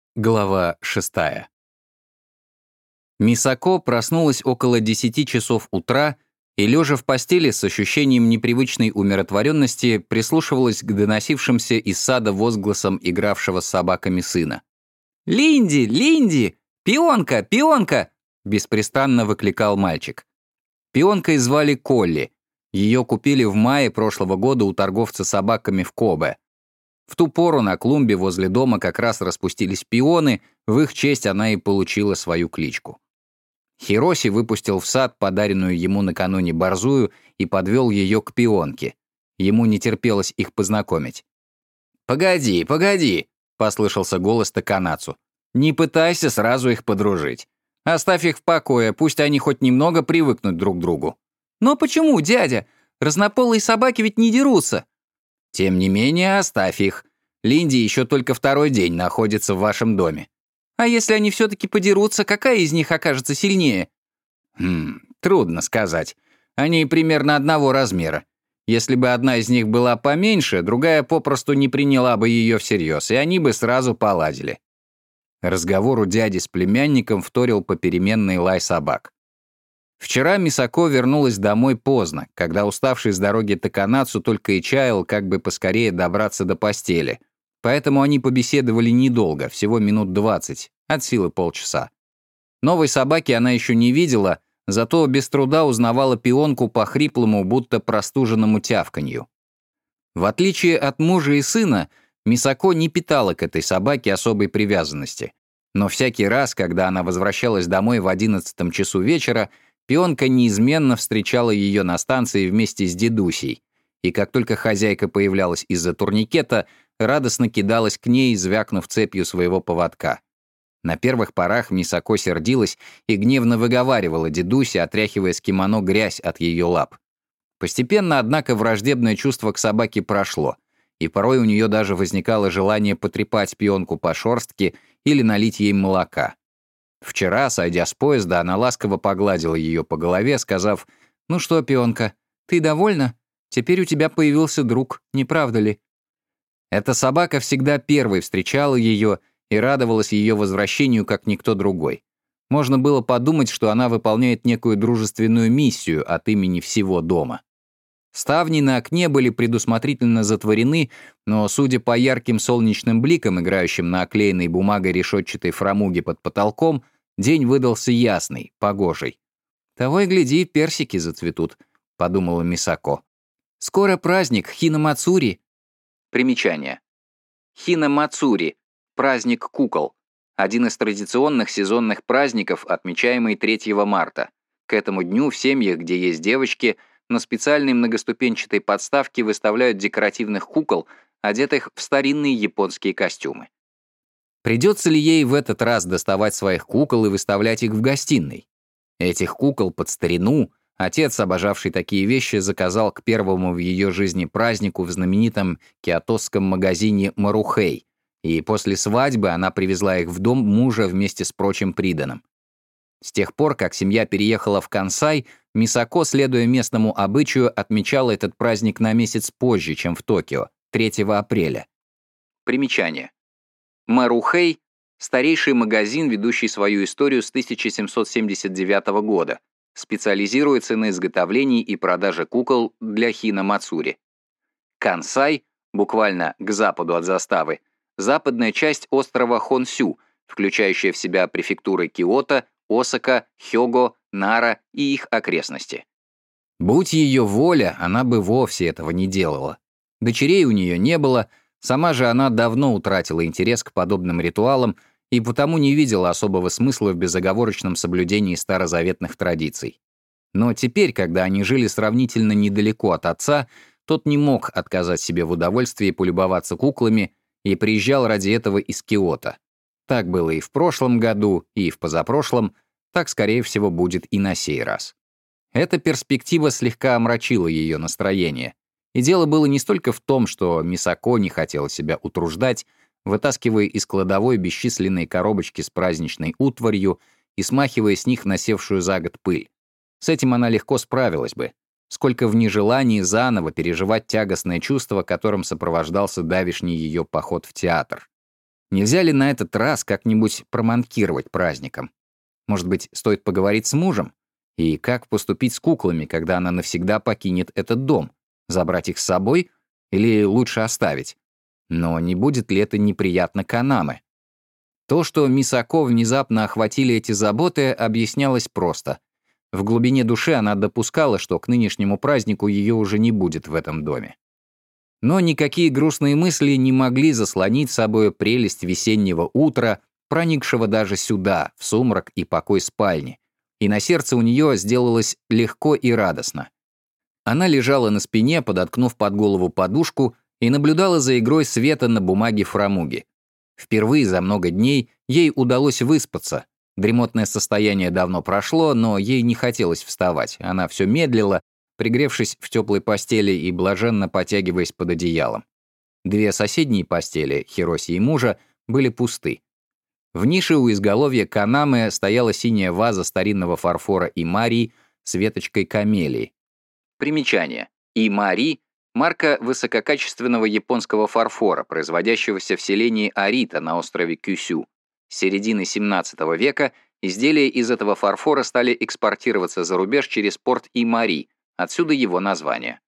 Глава 6. Мисако проснулась около 10 часов утра и, лежа в постели с ощущением непривычной умиротворенности, прислушивалась к доносившимся из сада возгласам игравшего с собаками сына. «Линди! Линди! Пионка! Пионка!» — беспрестанно выкликал мальчик. Пионкой звали Колли. Ее купили в мае прошлого года у торговца собаками в Кобе. В ту пору на клумбе возле дома как раз распустились пионы, в их честь она и получила свою кличку. Хироси выпустил в сад подаренную ему накануне борзую и подвел ее к пионке. Ему не терпелось их познакомить. «Погоди, погоди!» — послышался голос Таканацу. «Не пытайся сразу их подружить. Оставь их в покое, пусть они хоть немного привыкнут друг к другу». «Но почему, дядя? Разнополые собаки ведь не дерутся». «Тем не менее, оставь их. Линди еще только второй день находится в вашем доме». «А если они все-таки подерутся, какая из них окажется сильнее?» Трудно сказать. Они примерно одного размера. Если бы одна из них была поменьше, другая попросту не приняла бы ее всерьез, и они бы сразу поладили». Разговору дяди с племянником вторил попеременный лай собак. Вчера Мисако вернулась домой поздно, когда уставший с дороги Таканацу только и чаял, как бы поскорее добраться до постели. Поэтому они побеседовали недолго, всего минут 20, от силы полчаса. Новой собаки она еще не видела, зато без труда узнавала пионку по хриплому, будто простуженному тявканью. В отличие от мужа и сына, Мисако не питала к этой собаке особой привязанности. Но всякий раз, когда она возвращалась домой в 11 часу вечера, пионка неизменно встречала ее на станции вместе с дедусей, и как только хозяйка появлялась из-за турникета, радостно кидалась к ней, звякнув цепью своего поводка. На первых порах Мисако сердилась и гневно выговаривала дедусе, отряхивая с кимоно грязь от ее лап. Постепенно, однако, враждебное чувство к собаке прошло, и порой у нее даже возникало желание потрепать пионку по шерстке или налить ей молока. Вчера, сойдя с поезда, она ласково погладила ее по голове, сказав: «Ну что, пионка, ты довольна? Теперь у тебя появился друг, не правда ли?» Эта собака всегда первой встречала ее и радовалась ее возвращению, как никто другой. Можно было подумать, что она выполняет некую дружественную миссию от имени всего дома. Ставни на окне были предусмотрительно затворены, но, судя по ярким солнечным бликам, играющим на оклеенной бумагой решетчатой фрамуге под потолком, день выдался ясный, погожий. «Того и гляди, персики зацветут», — подумала Мисако. «Скоро праздник Хинамацури». Примечание. Хинамацури — праздник кукол. Один из традиционных сезонных праздников, отмечаемый 3 марта. К этому дню в семьях, где есть девочки, на специальной многоступенчатой подставке выставляют декоративных кукол, одетых в старинные японские костюмы. Придется ли ей в этот раз доставать своих кукол и выставлять их в гостиной? Этих кукол под старину отец, обожавший такие вещи, заказал к первому в ее жизни празднику в знаменитом киотосском магазине «Марухэй», и после свадьбы она привезла их в дом мужа вместе с прочим приданым. С тех пор, как семья переехала в Кансай, Мисако, следуя местному обычаю, отмечала этот праздник на месяц позже, чем в Токио, 3 апреля. Примечание. Марухэй — старейший магазин, ведущий свою историю с 1779 года, специализируется на изготовлении и продаже кукол для Хинамацури. Кансай, буквально к западу от заставы, западная часть острова Хонсю, включающая в себя префектуры Киото, Осака, Хёго, Нара и их окрестности. Будь ее воля, она бы вовсе этого не делала. Дочерей у нее не было, сама же она давно утратила интерес к подобным ритуалам и потому не видела особого смысла в безоговорочном соблюдении старозаветных традиций. Но теперь, когда они жили сравнительно недалеко от отца, тот не мог отказать себе в удовольствии полюбоваться куклами и приезжал ради этого из Киото. Так было и в прошлом году, и в позапрошлом, так, скорее всего, будет и на сей раз. Эта перспектива слегка омрачила ее настроение. И дело было не столько в том, что Мисако не хотела себя утруждать, вытаскивая из кладовой бесчисленные коробочки с праздничной утварью и смахивая с них насевшую за год пыль. С этим она легко справилась бы, сколько в нежелании заново переживать тягостное чувство, которым сопровождался давешний ее поход в театр. Нельзя ли на этот раз как-нибудь проманкировать праздником? Может быть, стоит поговорить с мужем? И как поступить с куклами, когда она навсегда покинет этот дом? Забрать их с собой или лучше оставить? Но не будет ли это неприятно Канаме? То, что Мисако внезапно охватили эти заботы, объяснялось просто. В глубине души она допускала, что к нынешнему празднику ее уже не будет в этом доме. Но никакие грустные мысли не могли заслонить собой прелесть весеннего утра, проникшего даже сюда, в сумрак и покой спальни, и на сердце у нее сделалось легко и радостно. Она лежала на спине, подоткнув под голову подушку, и наблюдала за игрой света на бумаге фрамуги. Впервые за много дней ей удалось выспаться. Дремотное состояние давно прошло, но ей не хотелось вставать. Она все медлила, пригревшись в теплой постели и блаженно потягиваясь под одеялом. Две соседние постели, Хироси и мужа, были пусты. В нише у изголовья Канаме стояла синяя ваза старинного фарфора Имари с веточкой камелии. Примечание. Имари — марка высококачественного японского фарфора, производящегося в селении Арита на острове Кюсю. С середины XVII века изделия из этого фарфора стали экспортироваться за рубеж через порт Имари, отсюда его название.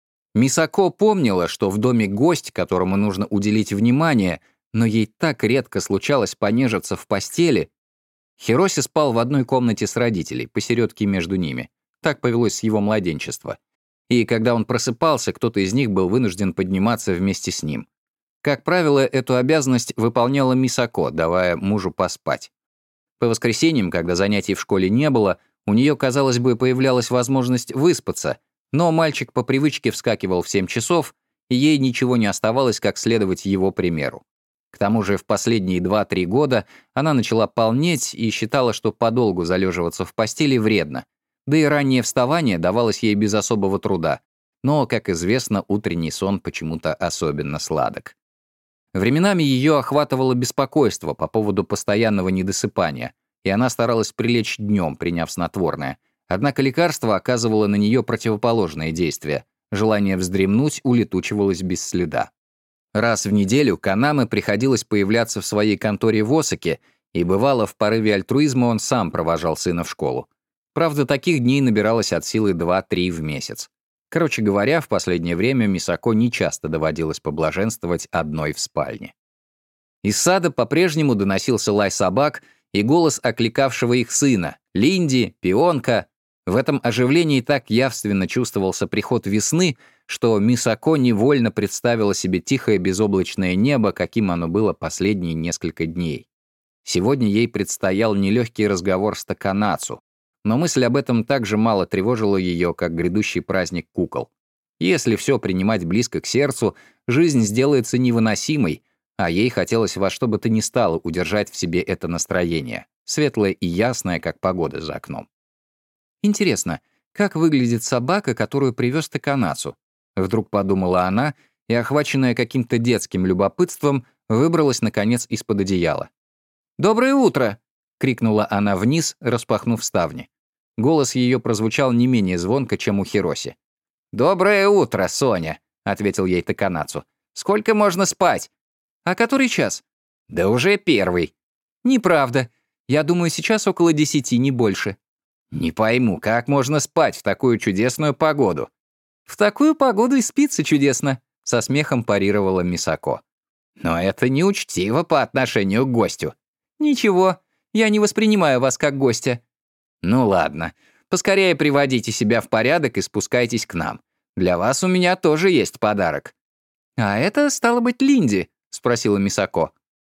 Мисако помнила, что в доме гость, которому нужно уделить внимание, но ей так редко случалось понежиться в постели. Хироси спал в одной комнате с родителей, посередке между ними. Так повелось с его младенчества. И когда он просыпался, кто-то из них был вынужден подниматься вместе с ним. Как правило, эту обязанность выполняла Мисако, давая мужу поспать. По воскресеньям, когда занятий в школе не было, у нее, казалось бы, появлялась возможность выспаться, но мальчик по привычке вскакивал в 7 часов, и ей ничего не оставалось, как следовать его примеру. К тому же в последние 2-3 года она начала полнеть и считала, что подолгу залеживаться в постели вредно, да и раннее вставание давалось ей без особого труда, но, как известно, утренний сон почему-то особенно сладок. Временами ее охватывало беспокойство по поводу постоянного недосыпания, и она старалась прилечь днем, приняв снотворное. Однако лекарство оказывало на нее противоположное действие. Желание вздремнуть улетучивалось без следа. Раз в неделю Канаме приходилось появляться в своей конторе в Осаке, и бывало, в порыве альтруизма он сам провожал сына в школу. Правда, таких дней набиралось от силы 2-3 в месяц. Короче говоря, в последнее время Мисако нечасто доводилось поблаженствовать одной в спальне. Из сада по-прежнему доносился лай собак и голос окликавшего их сына — Линди, Пионка. В этом оживлении так явственно чувствовался приход весны, что Мисако невольно представила себе тихое безоблачное небо, каким оно было последние несколько дней. Сегодня ей предстоял нелегкий разговор с Таканацу, но мысль об этом так же мало тревожила ее, как грядущий праздник кукол. Если все принимать близко к сердцу, жизнь сделается невыносимой, а ей хотелось во что бы то ни стало удержать в себе это настроение, светлое и ясное, как погода за окном. Интересно, как выглядит собака, которую привез Таканацу? Вдруг подумала она и, охваченная каким-то детским любопытством, выбралась, наконец, из-под одеяла. «Доброе утро!» — крикнула она вниз, распахнув ставни. Голос ее прозвучал не менее звонко, чем у Хироси. «Доброе утро, Соня!» — ответил ей Таканацу. «Сколько можно спать?» «А который час?» «Да уже 1». «Неправда. Я думаю, сейчас около 10, не больше». «Не пойму, как можно спать в такую чудесную погоду?» «В такую погоду и спится чудесно», — со смехом парировала Мисако. «Но это неучтиво по отношению к гостю». «Ничего, я не воспринимаю вас как гостя». «Ну ладно, поскорее приводите себя в порядок и спускайтесь к нам. Для вас у меня тоже есть подарок». «А это, стало быть, Линди?» — спросила Мисако.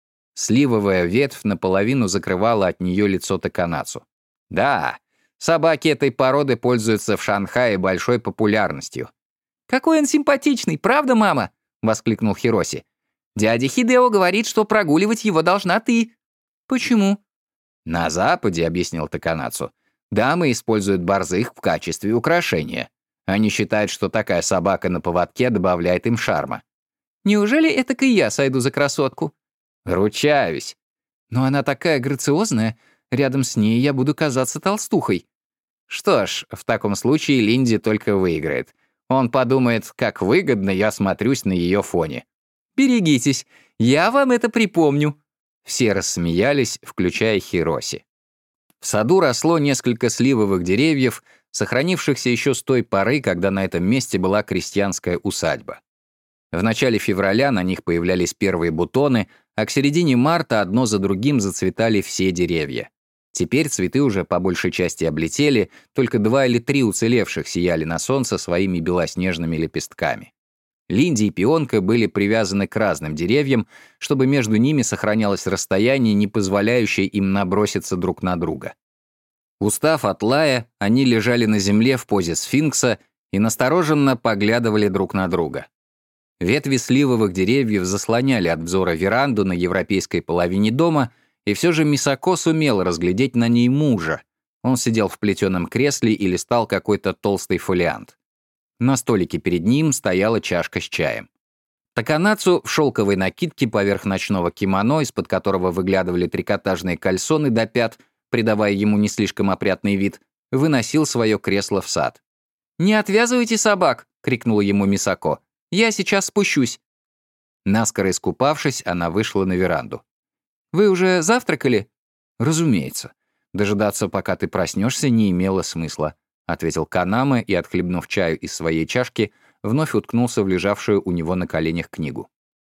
Сливовая ветвь наполовину закрывала от нее лицо Таканацу. «Да, собаки этой породы пользуются в Шанхае большой популярностью». «Какой он симпатичный, правда, мама?» — воскликнул Хироси. «Дядя Хидео говорит, что прогуливать его должна ты». «Почему?» «На Западе, — объяснил Таканацу, — дамы используют борзых в качестве украшения. Они считают, что такая собака на поводке добавляет им шарма». «Неужели этак и я сойду за красотку?» «Ручаюсь». «Но она такая грациозная, рядом с ней я буду казаться толстухой». «Что ж, в таком случае Линди только выиграет. Он подумает, как выгодно я смотрюсь на ее фоне». «Берегитесь, я вам это припомню», Все рассмеялись, включая Хироси. В саду росло несколько сливовых деревьев, сохранившихся еще с той поры, когда на этом месте была крестьянская усадьба. В начале февраля на них появлялись первые бутоны, а к середине марта одно за другим зацветали все деревья. Теперь цветы уже по большей части облетели, только 2 или 3 уцелевших сияли на солнце своими белоснежными лепестками. Линди и пионка были привязаны к разным деревьям, чтобы между ними сохранялось расстояние, не позволяющее им наброситься друг на друга. Устав от лая, они лежали на земле в позе сфинкса и настороженно поглядывали друг на друга. Ветви сливовых деревьев заслоняли от взора веранду на европейской половине дома, и все же Мисако сумел разглядеть на ней мужа. Он сидел в плетеном кресле и листал какой-то толстый фолиант. На столике перед ним стояла чашка с чаем. Таканацу в шелковой накидке поверх ночного кимоно, из-под которого выглядывали трикотажные кальсоны до пят, придавая ему не слишком опрятный вид, выносил свое кресло в сад. «Не отвязывайте собак!» — крикнула ему Мисако. «Я сейчас спущусь». Наскоро искупавшись, она вышла на веранду. «Вы уже завтракали?» «Разумеется. Дожидаться, пока ты проснешься, не имело смысла», — ответил Канаме и, отхлебнув чаю из своей чашки, вновь уткнулся в лежавшую у него на коленях книгу.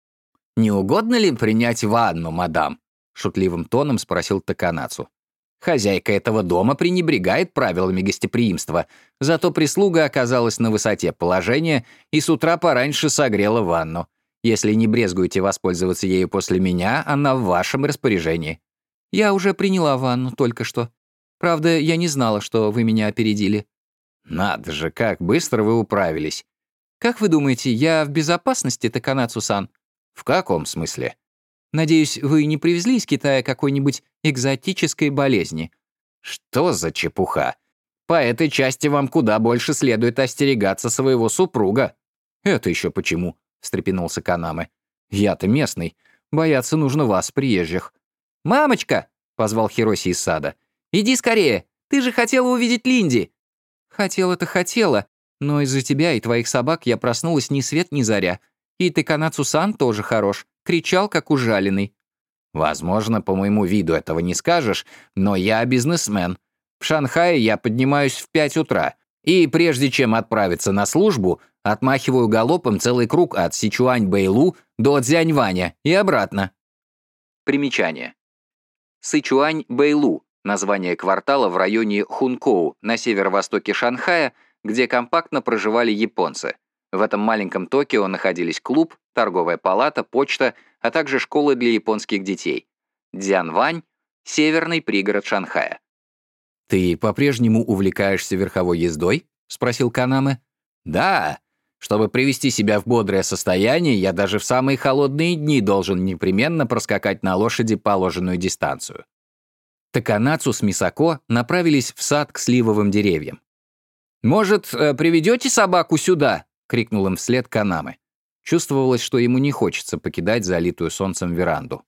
«Не угодно ли принять ванну, мадам?» — шутливым тоном спросил Таканацу. «Хозяйка этого дома пренебрегает правилами гостеприимства, зато прислуга оказалась на высоте положения и с утра пораньше согрела ванну. Если не брезгуете воспользоваться ею после меня, она в вашем распоряжении». «Я уже приняла ванну только что. Правда, я не знала, что вы меня опередили». «Надо же, как быстро вы управились». «Как вы думаете, я в безопасности, Таканацу-сан?» «В каком смысле?» «Надеюсь, вы не привезли из Китая какой-нибудь экзотической болезни?» «Что за чепуха? По этой части вам куда больше следует остерегаться своего супруга». «Это еще почему?» — встрепенулся Канаме. «Я-то местный. Бояться нужно вас, приезжих». «Мамочка!» — позвал Хироси из сада. «Иди скорее! Ты же хотела увидеть Линди!» «Хотела-то хотела, но из-за тебя и твоих собак я проснулась ни свет ни заря. И Таканацу-сан тоже хорош, кричал, как ужаленный». «Возможно, по моему виду этого не скажешь, но я бизнесмен. В Шанхае я поднимаюсь в 5 утра, и прежде чем отправиться на службу, отмахиваю галопом целый круг от Сычуань-Бэйлу до Цзяньваня и обратно». Примечание. Сычуань-Бэйлу — название квартала в районе Хункоу на северо-востоке Шанхая, где компактно проживали японцы. В этом маленьком Токио находились клуб, торговая палата, почта, а также школы для японских детей. Цзянвань — северный пригород Шанхая. «Ты по-прежнему увлекаешься верховой ездой?» — спросил Канаме. «Да. Чтобы привести себя в бодрое состояние, я даже в самые холодные дни должен непременно проскакать на лошади положенную дистанцию». Таканацу с Мисако направились в сад к сливовым деревьям. «Может, приведете собаку сюда?» — крикнул им вслед Канаме. Чувствовалось, что ему не хочется покидать залитую солнцем веранду.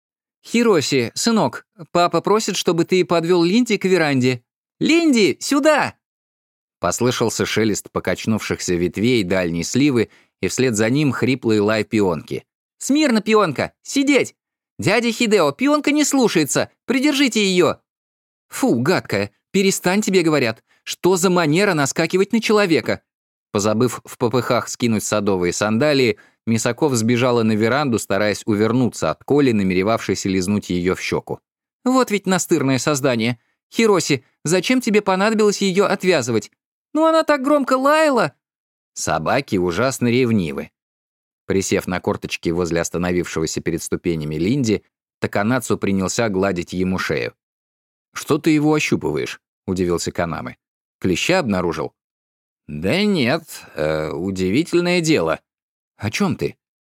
«Хироси, сынок, папа просит, чтобы ты подвел Линди к веранде. Линди, сюда!» Послышался шелест покачнувшихся ветвей дальней сливы, и вслед за ним хриплый лай пионки. «Смирно, пионка! Сидеть! Дядя Хидео, пионка не слушается! Придержите ее!» «Фу, гадкая! Перестань, тебе говорят! Что за манера наскакивать на человека?» Позабыв в попыхах скинуть садовые сандалии, Мисако сбежала на веранду, стараясь увернуться от Коли, намеревавшейся лизнуть ее в щеку. «Вот ведь настырное создание! Хироси, зачем тебе понадобилось ее отвязывать? Ну она так громко лаяла!» Собаки ужасно ревнивы. Присев на корточки возле остановившегося перед ступенями Линди, Таканацу принялся гладить ему шею. «Что ты его ощупываешь?» — удивился Канаме. «Клеща обнаружил?» «Да нет, удивительное дело». «О чем ты?»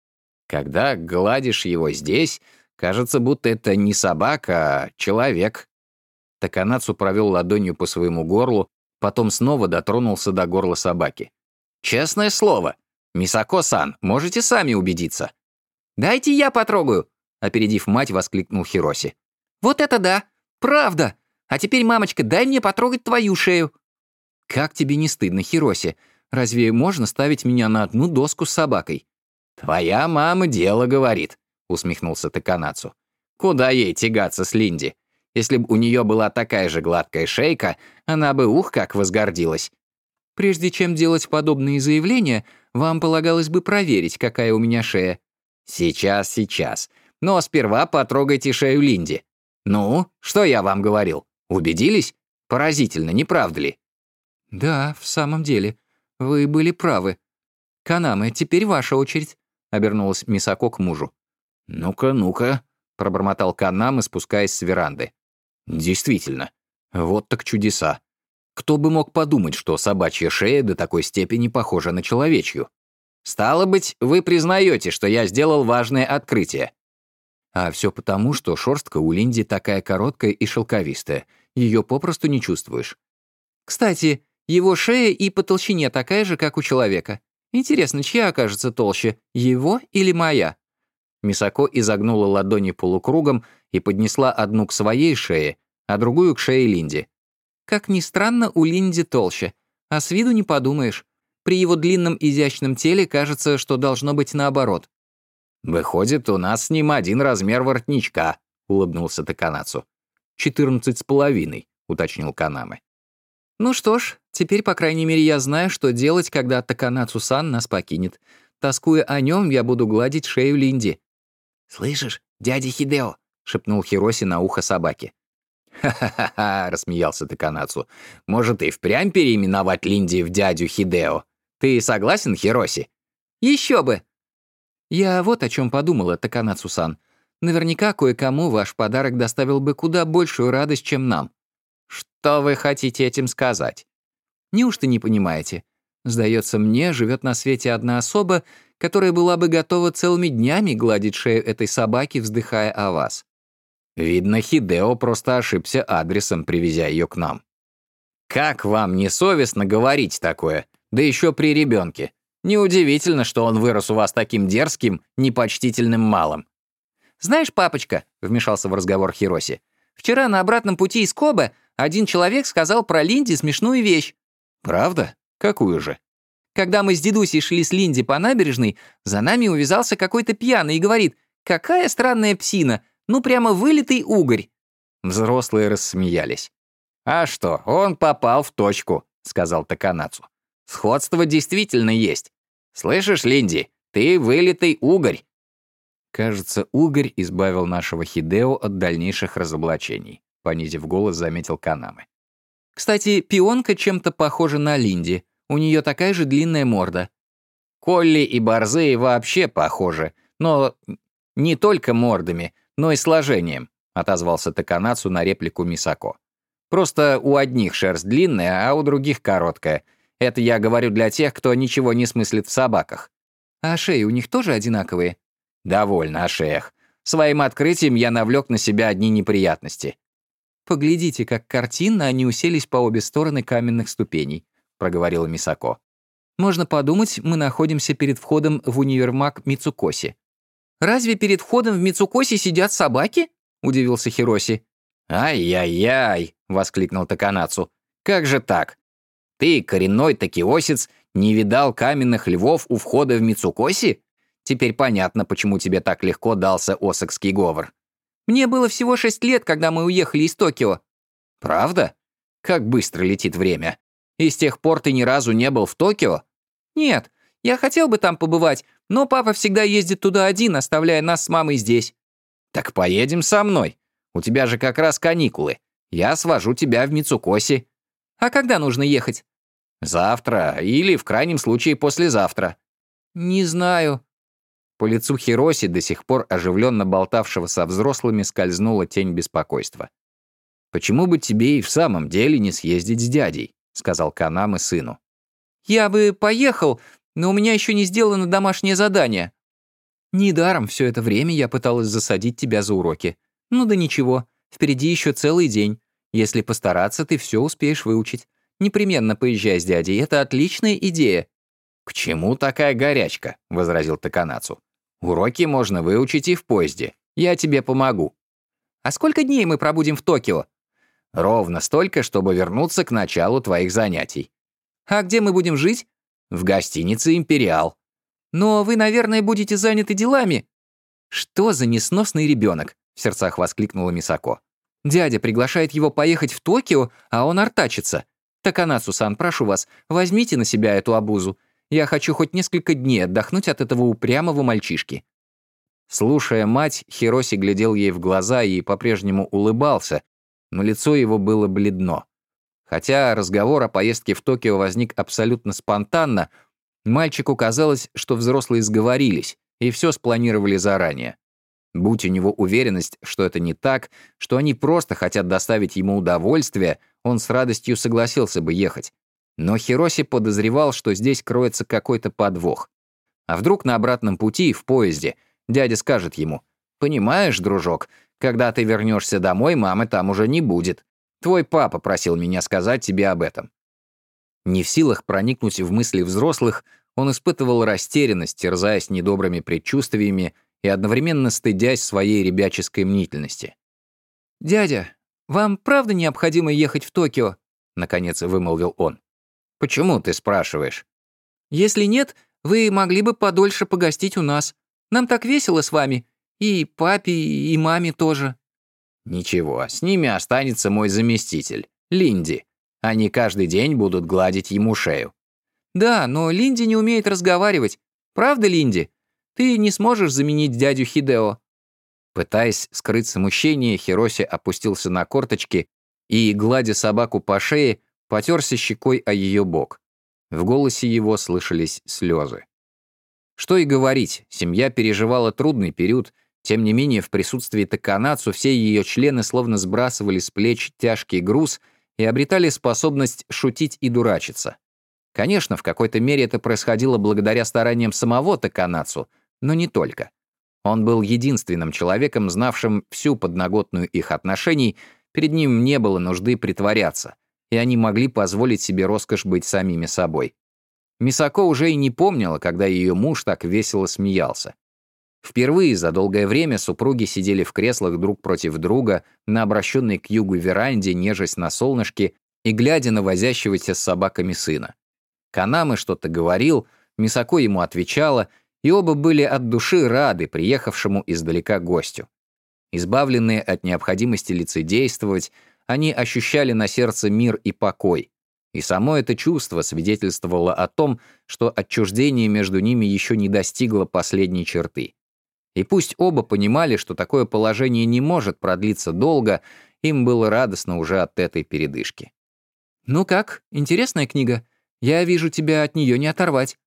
«Когда гладишь его здесь, кажется, будто это не собака, а человек». Таканацу провел ладонью по своему горлу, потом снова дотронулся до горла собаки. «Честное слово, Мисако-сан, можете сами убедиться». «Дайте я потрогаю», — опередив мать, воскликнул Хироси. «Вот это да! Правда! А теперь, мамочка, дай мне потрогать твою шею». «Как тебе не стыдно, Хироси? Разве можно ставить меня на одну доску с собакой?» «Твоя мама дело говорит», — усмехнулся Таканацу. Куда ей тягаться с Линди? Если бы у нее была такая же гладкая шейка, она бы как возгордилась. Прежде чем делать подобные заявления, вам полагалось бы проверить, какая у меня шея. Сейчас. Но сперва потрогайте шею Линди. Ну, что я вам говорил? Убедились? Поразительно, не правда ли? Да, в самом деле. Вы были правы. Канаме, теперь ваша очередь, обернулась Мисако к мужу. Ну-ка, пробормотал Канаме, спускаясь с веранды. Действительно, вот так чудеса. Кто бы мог подумать, что собачья шея до такой степени похожа на человечью? Стало быть, вы признаете, что я сделал важное открытие. А все потому, что шерстка у Линди такая короткая и шелковистая. Ее попросту не чувствуешь. Кстати, его шея и по толщине такая же, как у человека. Интересно, чья окажется толще, его или моя? Мисако изогнула ладони полукругом и поднесла одну к своей шее, а другую к шее Линди. Как ни странно, у Линди толще. А с виду не подумаешь. При его длинном изящном теле кажется, что должно быть наоборот. «Выходит, у нас с ним один размер воротничка», — улыбнулся Таканацу. 14,5, уточнил Канаме. Ну что ж, теперь, по крайней мере, я знаю, что делать, когда Таканацу-сан нас покинет. Тоскуя о нем, я буду гладить шею Линди. «Слышишь, дядя Хидео?» — шепнул Хироси на ухо собаке. «Ха-ха-ха», — рассмеялся Таканацу. «Может, и впрямь переименовать Линди в дядю Хидео? Ты согласен, Хироси?» Еще бы! Я вот о чем подумала, Таканацу-сан. Наверняка кое-кому ваш подарок доставил бы куда большую радость, чем нам. Что вы хотите этим сказать? Неужто не понимаете? Сдается мне, живет на свете одна особа, которая была бы готова целыми днями гладить шею этой собаки, вздыхая о вас. Видно, Хидео просто ошибся адресом, привезя ее к нам. Как вам не совестно говорить такое? Да еще при ребенке. Неудивительно, что он вырос у вас таким дерзким, непочтительным малым. «Знаешь, папочка», — вмешался в разговор Хироси, «вчера на обратном пути из Кобе один человек сказал про Линди смешную вещь». «Правда? Какую же?» «Когда мы с дедусей шли с Линди по набережной, за нами увязался какой-то пьяный и говорит, какая странная псина, ну прямо вылитый угорь». Взрослые рассмеялись. «А что, он попал в точку», — сказал Таканацу. «Сходство действительно есть. Слышишь, Линди, ты вылитый угорь». Кажется, угорь избавил нашего Хидео от дальнейших разоблачений, понизив голос, заметил Канаме. Кстати, пионка чем-то похожа на Линди. У нее такая же длинная морда. Колли и борзые вообще похожи, но не только мордами, но и сложением, отозвался Таканацу на реплику Мисако. Просто у одних шерсть длинная, а у других короткая. Это я говорю для тех, кто ничего не смыслит в собаках. А шеи у них тоже одинаковые? Довольно о шеях. Своим открытием я навлек на себя одни неприятности. «Поглядите, как картинно они уселись по обе стороны каменных ступеней», — проговорила Мисако. «Можно подумать, мы находимся перед входом в универмаг Мицукоси». «Разве перед входом в Мицукоси сидят собаки?» — удивился Хироси. «Ай-яй-яй!» — воскликнул Таканацу. «Как же так? Ты, коренной такиосец, не видал каменных львов у входа в Мицукоси? Теперь понятно, почему тебе так легко дался осакский говор». «Мне было всего 6 лет, когда мы уехали из Токио». «Правда? Как быстро летит время. И с тех пор ты ни разу не был в Токио?» «Нет, я хотел бы там побывать, но папа всегда ездит туда один, оставляя нас с мамой здесь». «Так поедем со мной. У тебя же как раз каникулы. Я свожу тебя в Мицукоси». «А когда нужно ехать?» «Завтра или, в крайнем случае, послезавтра». «Не знаю». По лицу Хироси, до сих пор оживленно болтавшего со взрослыми, скользнула тень беспокойства. «Почему бы тебе и в самом деле не съездить с дядей?» — сказал Канаме сыну. «Я бы поехал, но у меня еще не сделано домашнее задание». «Недаром все это время я пыталась засадить тебя за уроки. Ну да ничего, впереди еще целый день. Если постараться, ты все успеешь выучить. Непременно поезжай с дядей, это отличная идея». «К чему такая горячка?» — возразил Таканацу. «Уроки можно выучить и в поезде. Я тебе помогу». «А сколько дней мы пробудем в Токио?» «Ровно столько, чтобы вернуться к началу твоих занятий». «А где мы будем жить?» «В гостинице «Империал». «Но вы, наверное, будете заняты делами». «Что за несносный ребенок?» — в сердцах воскликнула Мисако. «Дядя приглашает его поехать в Токио, а он артачится. Таканацу-сан, прошу вас, возьмите на себя эту обузу. Я хочу хоть несколько дней отдохнуть от этого упрямого мальчишки». Слушая мать, Хироси глядел ей в глаза и по-прежнему улыбался, но лицо его было бледно. Хотя разговор о поездке в Токио возник абсолютно спонтанно, мальчику казалось, что взрослые сговорились и все спланировали заранее. Будь у него уверенность, что это не так, что они просто хотят доставить ему удовольствие, он с радостью согласился бы ехать. Но Хироси подозревал, что здесь кроется какой-то подвох. А вдруг на обратном пути, в поезде, дядя скажет ему: «Понимаешь, дружок, когда ты вернешься домой, мамы там уже не будет. Твой папа просил меня сказать тебе об этом». Не в силах проникнуть в мысли взрослых, он испытывал растерянность, терзаясь недобрыми предчувствиями и одновременно стыдясь своей ребяческой мнительности. «Дядя, вам правда необходимо ехать в Токио?» — наконец вымолвил он. «Почему ты спрашиваешь?» «Если нет, вы могли бы подольше погостить у нас. Нам так весело с вами. И папе, и маме тоже». «Ничего, с ними останется мой заместитель, Линди. Они каждый день будут гладить ему шею». «Да, но Линди не умеет разговаривать. Правда, Линди? Ты не сможешь заменить дядю Хидео». Пытаясь скрыть смущение, Хироси опустился на корточки и, гладя собаку по шее, потерся щекой о ее бок. В голосе его слышались слезы. Что и говорить, семья переживала трудный период, тем не менее в присутствии Таканацу все ее члены словно сбрасывали с плеч тяжкий груз и обретали способность шутить и дурачиться. Конечно, в какой-то мере это происходило благодаря стараниям самого Таканацу, но не только. Он был единственным человеком, знавшим всю подноготную их отношений, перед ним не было нужды притворяться, и они могли позволить себе роскошь быть самими собой. Мисако уже и не помнила, когда ее муж так весело смеялся. Впервые за долгое время супруги сидели в креслах друг против друга на обращенной к югу веранде, нежась на солнышке и глядя на возящегося с собаками сына. Канаме что-то говорил, Мисако ему отвечала, и оба были от души рады приехавшему издалека гостю. Избавленные от необходимости лицедействовать, они ощущали на сердце мир и покой. И само это чувство свидетельствовало о том, что отчуждение между ними еще не достигло последней черты. И пусть оба понимали, что такое положение не может продлиться долго, им было радостно уже от этой передышки. «Ну как, интересная книга? Я вижу, тебя от нее не оторвать».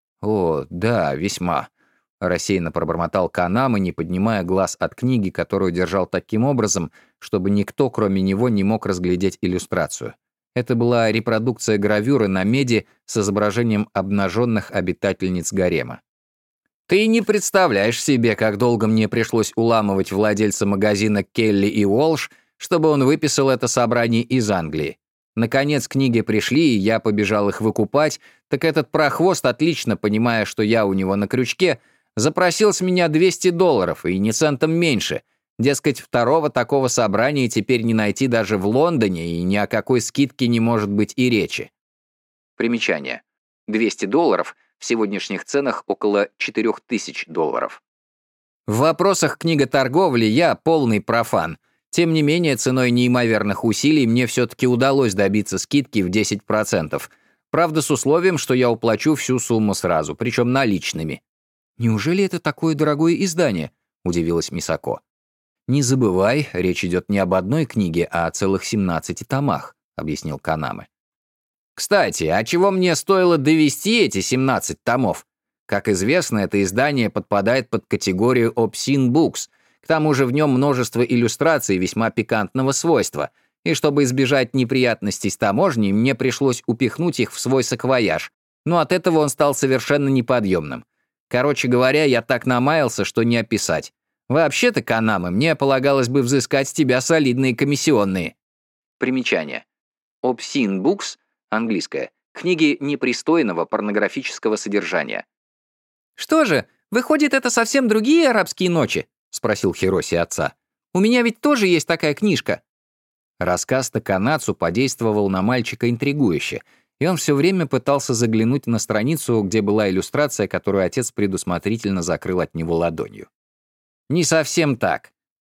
«О, да, весьма», — рассеянно пробормотал Канаме, не поднимая глаз от книги, которую держал таким образом, чтобы никто, кроме него, не мог разглядеть иллюстрацию. Это была репродукция гравюры на меди с изображением обнаженных обитательниц гарема. «Ты не представляешь себе, как долго мне пришлось уламывать владельца магазина Келли и Уолш, чтобы он выписал это собрание из Англии. Наконец книги пришли, и я побежал их выкупать, так этот прохвост, отлично понимая, что я у него на крючке, запросил с меня $200, и ни центом меньше. Дескать, второго такого собрания теперь не найти даже в Лондоне, и ни о какой скидке не может быть и речи». Примечание. $200 в сегодняшних ценах около $4000. В вопросах книготорговли я полный профан. Тем не менее, ценой неимоверных усилий мне все-таки удалось добиться скидки в 10%. Правда, с условием, что я уплачу всю сумму сразу, причем наличными. «Неужели это такое дорогое издание?» — удивилась Мисако. «Не забывай, речь идет не об одной книге, а о целых 17 томах», — объяснил Канаме. «Кстати, а чего мне стоило довести эти 17 томов? Как известно, это издание подпадает под категорию Obscene Books. К тому же в нем множество иллюстраций весьма пикантного свойства, и чтобы избежать неприятностей с таможней, мне пришлось упихнуть их в свой саквояж, но от этого он стал совершенно неподъемным. Короче говоря, я так намаялся, что не описать. Вообще-то, Канаме, мне полагалось бы взыскать с тебя солидные комиссионные». Примечание. Obscene Books, английское, книги непристойного порнографического содержания. «Что же, выходит, это совсем другие арабские ночи?» — спросил Хироси отца. «У меня ведь тоже есть такая книжка». Рассказ Таканацу подействовал на мальчика интригующе, и он все время пытался заглянуть на страницу, где была иллюстрация, которую отец предусмотрительно закрыл от него ладонью. «Не совсем так.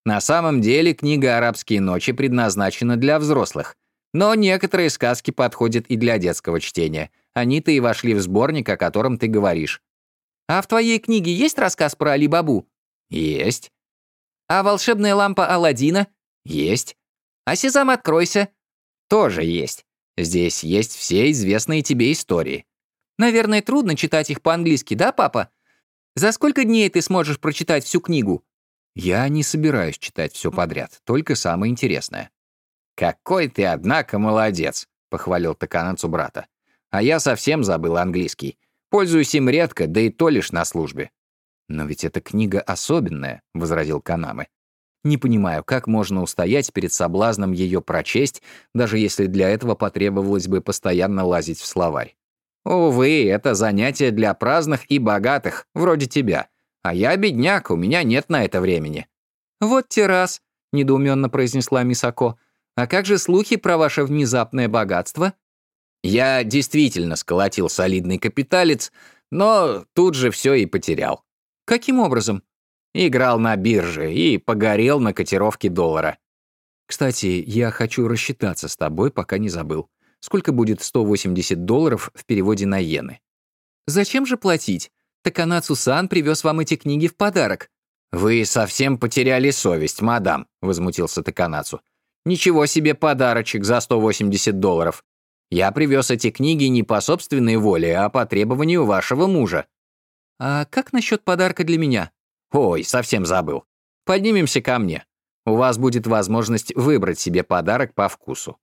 На самом деле книга «Арабские ночи» предназначена для взрослых. Но некоторые сказки подходят и для детского чтения. Они-то и вошли в сборник, о котором ты говоришь. А в твоей книге есть рассказ про Али-Бабу? Есть. А волшебная лампа Аладдина? Есть. А Сезам, откройся? Тоже есть. Здесь есть все известные тебе истории. Наверное, трудно читать их по-английски, да, папа? За сколько дней ты сможешь прочитать всю книгу? Я не собираюсь читать все подряд, только самое интересное. «Какой ты, однако, молодец», — похвалил Таканацу брата. «А я совсем забыл английский. Пользуюсь им редко, да и то лишь на службе». «Но ведь эта книга особенная», — возразил Канаме. «Не понимаю, как можно устоять перед соблазном ее прочесть, даже если для этого потребовалось бы постоянно лазить в словарь. Увы, это занятие для праздных и богатых, вроде тебя. А я бедняк, у меня нет на это времени». «Вот те раз», — недоуменно произнесла Мисако. «А как же слухи про ваше внезапное богатство?» Я действительно сколотил солидный капиталец, но тут же все и потерял. «Каким образом?» Играл на бирже и погорел на котировке доллара. «Кстати, я хочу рассчитаться с тобой, пока не забыл. Сколько будет $180 в переводе на иены?» «Зачем же платить? Таканацу-сан привез вам эти книги в подарок». «Вы совсем потеряли совесть, мадам», — возмутился Таканацу. «Ничего себе подарочек за $180. Я привез эти книги не по собственной воле, а по требованию вашего мужа». «А как насчет подарка для меня?» «Ой, совсем забыл. Поднимемся ко мне. У вас будет возможность выбрать себе подарок по вкусу».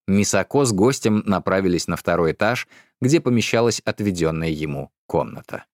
Мисако с гостем направились на второй этаж, где помещалась отведенная ему комната.